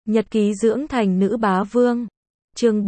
Nhật ký dưỡng thành nữ bá vương. Chương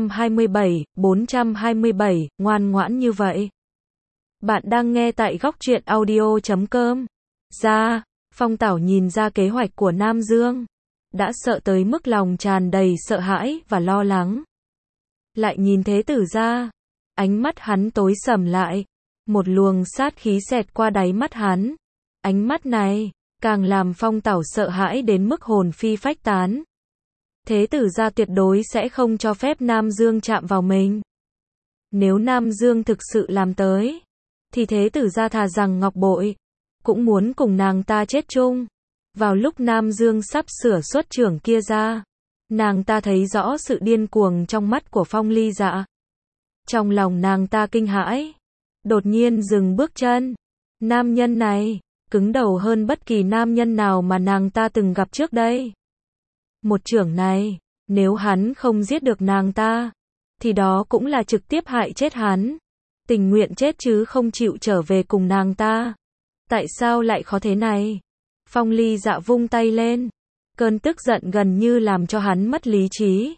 427, ngoan ngoãn như vậy. Bạn đang nghe tại góc truyện audio.com. Phong Tảo nhìn ra kế hoạch của Nam Dương, đã sợ tới mức lòng tràn đầy sợ hãi và lo lắng. Lại nhìn Thế Tử gia, ánh mắt hắn tối sầm lại, một luồng sát khí xẹt qua đáy mắt hắn. Ánh mắt này càng làm Phong Tảo sợ hãi đến mức hồn phi phách tán. Thế Tử gia tuyệt đối sẽ không cho phép Nam Dương chạm vào mình. Nếu Nam Dương thực sự làm tới, thì Thế Tử gia thà rằng ngọc bội cũng muốn cùng nàng ta chết chung. Vào lúc Nam Dương sắp sửa xuất chưởng kia ra, nàng ta thấy rõ sự điên cuồng trong mắt của Phong Ly Dạ. Trong lòng nàng ta kinh hãi, đột nhiên dừng bước chân. Nam nhân này cứng đầu hơn bất kỳ nam nhân nào mà nàng ta từng gặp trước đây. Một chưởng này, nếu hắn không giết được nàng ta, thì đó cũng là trực tiếp hại chết hắn. Tình nguyện chết chứ không chịu trở về cùng nàng ta. Tại sao lại khó thế này? Phong Ly Dạ vung tay lên, cơn tức giận gần như làm cho hắn mất lý trí.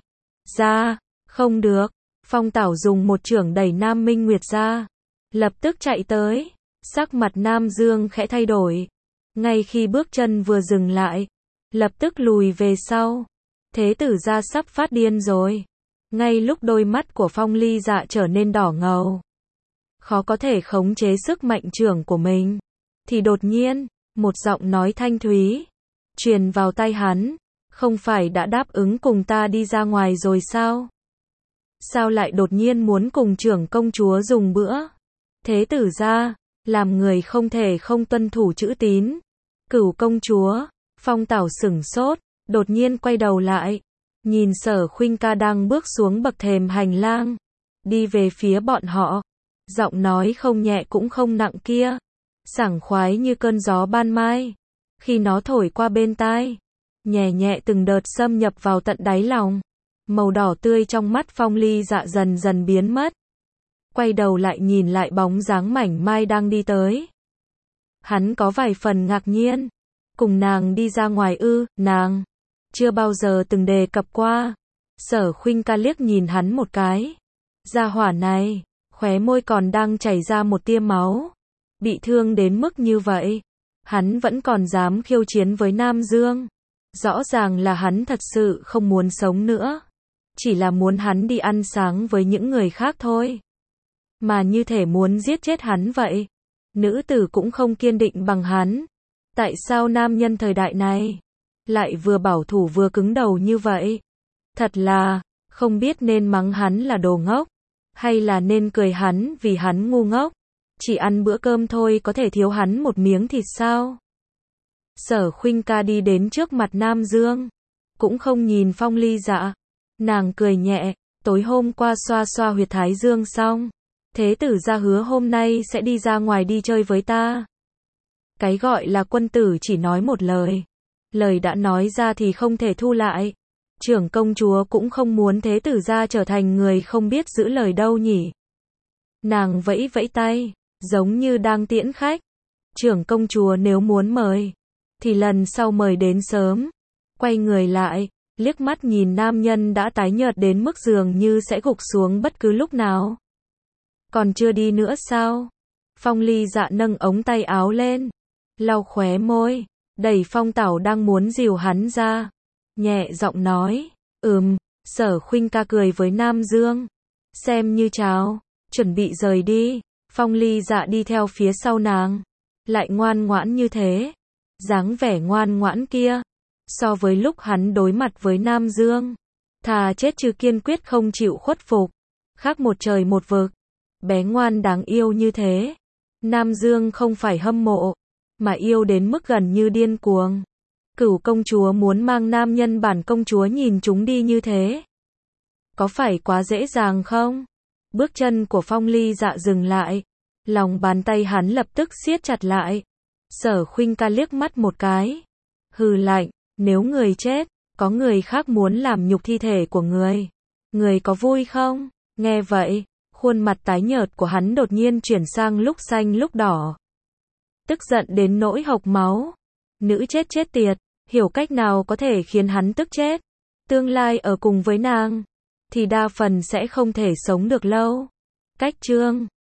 Không được. Phong Tảo dùng một chưởng đẩy Nam Minh Nguyệt ra, lập tức chạy tới. Sắc mặt Nam Dương khẽ thay đổi, ngay khi bước chân vừa dừng lại, lập tức lùi về sau. Thế Tử gia sắp phát điên rồi. Ngay lúc đôi mắt của Phong Ly Dạ trở nên đỏ ngầu, khó có thể khống chế sức mạnh chưởng của mình, thì đột nhiên, một giọng nói thanh thúy truyền vào tai hắn. Không phải đã đáp ứng cùng ta đi ra ngoài rồi sao? Sao lại đột nhiên muốn cùng trưởng công chúa dùng bữa? Thế Tử gia, làm người không thể không tuân thủ chữ tín. Cửu công chúa. Phong Tảo sửng sốt, đột nhiên quay đầu lại, nhìn Sở Khuynh Ca đang bước xuống bậc thềm hành lang, đi về phía bọn họ. Giọng nói không nhẹ cũng không nặng kia, sảng khoái như cơn gió ban mai, khi nó thổi qua bên tai, nhẹ nhẹ từng đợt xâm nhập vào tận đáy lòng. Màu đỏ tươi trong mắt Phong Ly Dạ dần dần biến mất. Quay đầu lại nhìn lại bóng dáng mảnh mai đang đi tới. Hắn có vài phần ngạc nhiên. Cùng nàng đi ra ngoài ư? Nàng chưa bao giờ từng đề cập qua. Sở Khuynh Ca liếc nhìn hắn một cái. Gia hỏa này, khóe môi còn đang chảy ra một tia máu. Bị thương đến mức như vậy, hắn vẫn còn dám khiêu chiến với Nam Dương. Rõ ràng là hắn thật sự không muốn sống nữa, chỉ là muốn hắn đi ăn sáng với những người khác thôi. Mà như thể muốn giết chết hắn vậy. Nữ tử cũng không kiên định bằng hắn. Tại sao nam nhân thời đại này lại vừa bảo thủ vừa cứng đầu như vậy? Thật là không biết nên mắng hắn là đồ ngốc, hay là nên cười hắn vì hắn ngu ngốc. Chỉ ăn bữa cơm thôi có thể thiếu hắn một miếng thịt sao? Sở Khuynh Ca đi đến trước mặt Nam Dương, cũng không nhìn Phong Ly Dạ. Nàng cười nhẹ, tối hôm qua xoa xoa huyệt thái dương xong, Thế Tử gia hứa hôm nay sẽ đi ra ngoài đi chơi với ta. Cái gọi là quân tử chỉ nói một lời, lời đã nói ra thì không thể thu lại. Trưởng công chúa cũng không muốn Thế Tử gia trở thành người không biết giữ lời đâu nhỉ. Nàng vẫy vẫy tay, giống như đang tiễn khách. Trưởng công chúa nếu muốn mời, thì lần sau mời đến sớm. Quay người lại, liếc mắt nhìn nam nhân đã tái nhợt đến mức dường như sẽ gục xuống bất cứ lúc nào. Còn chưa đi nữa sao? Phong Ly Dạ nâng ống tay áo lên, lau khóe môi, đẩy Phong Tảo đang muốn dìu hắn ra, nhẹ giọng nói, Sở Khuynh Ca cười với Nam Dương, xem như chào, chuẩn bị rời đi. Phong Ly Dạ đi theo phía sau nàng, lại ngoan ngoãn như thế. Dáng vẻ ngoan ngoãn kia, so với lúc hắn đối mặt với Nam Dương, thà chết chứ kiên quyết không chịu khuất phục, khác một trời một vực. Bé ngoan đáng yêu như thế, Nam Dương không phải hâm mộ, mà yêu đến mức gần như điên cuồng. Cửu công chúa muốn mang nam nhân bản công chúa nhìn chúng đi như thế, có phải quá dễ dàng không? Bước chân của Phong Ly Dạ dừng lại, lòng bàn tay hắn lập tức siết chặt lại. Sở Khuynh Ca liếc mắt một cái, hừ lạnh, nếu người chết, có người khác muốn làm nhục thi thể của người có vui không? Nghe vậy, khuôn mặt tái nhợt của hắn đột nhiên chuyển sang lúc xanh lúc đỏ. Tức giận đến nỗi hộc máu. Nữ chết chết tiệt, hiểu cách nào có thể khiến hắn tức chết. tương lai ở cùng với nàng, thì đa phần sẽ không thể sống được lâu. Cách chương